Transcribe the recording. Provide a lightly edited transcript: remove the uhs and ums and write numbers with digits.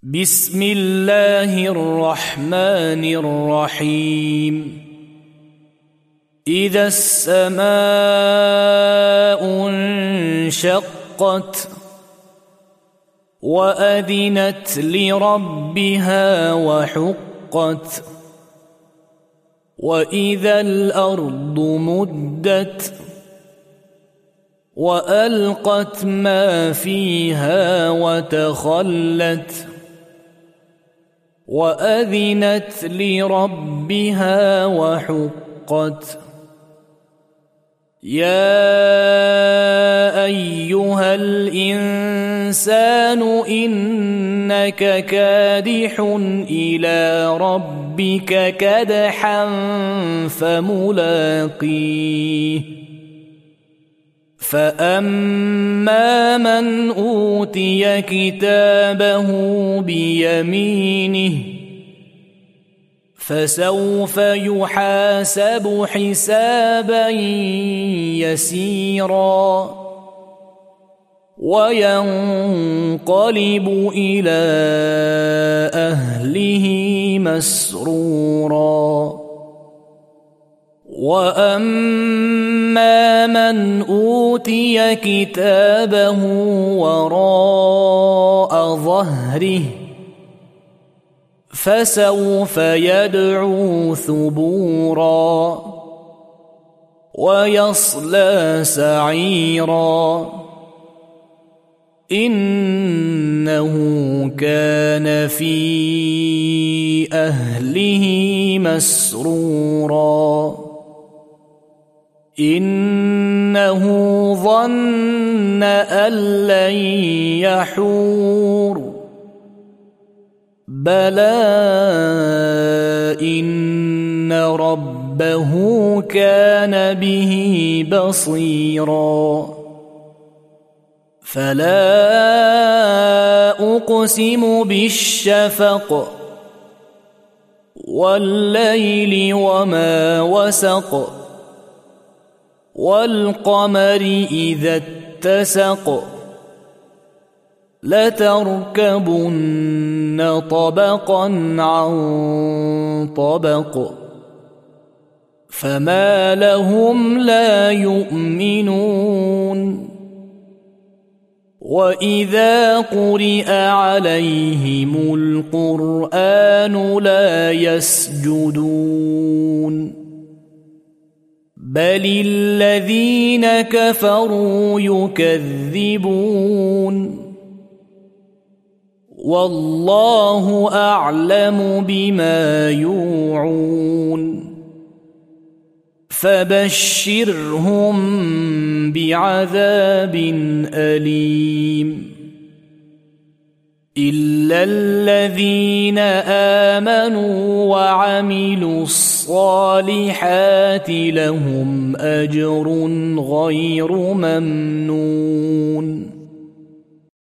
بسم الله الرحمن الرحيم إذا السماء انشقت وأذنت لربها وحقت وإذا الأرض مدت وألقت ما فيها وتخلت وأذنت لربها وحقت يا أيها الإنسان إنك كادح إلى ربك كدحا فملاقيه فأما من أوتي كتابه بيمينه فسوف يحاسب حسابا يسيرا وينقلب إلى أهله مسرورا وأما من أوتي كتابه وراء ظهره فسوف يدعو ثبورا ويصلى سعيرا إنه كان في أهله مسرورا إنه ظن أن لن يحور بلى إن ربه كان به بصيرا فلا أقسم بالشفق والليل وما وسق والقمر إذا اتسق لتركبن طبقا عن طبق فما لهم لا يؤمنون وإذا قرئ عليهم القرآن لا يسجدون بل الذين كفروا يكذبون والله أعلم بما يوعون فبشرهم بعذاب أليم إلا الذين آمنوا وعملوا الصالحات لهم أجر غير ممنون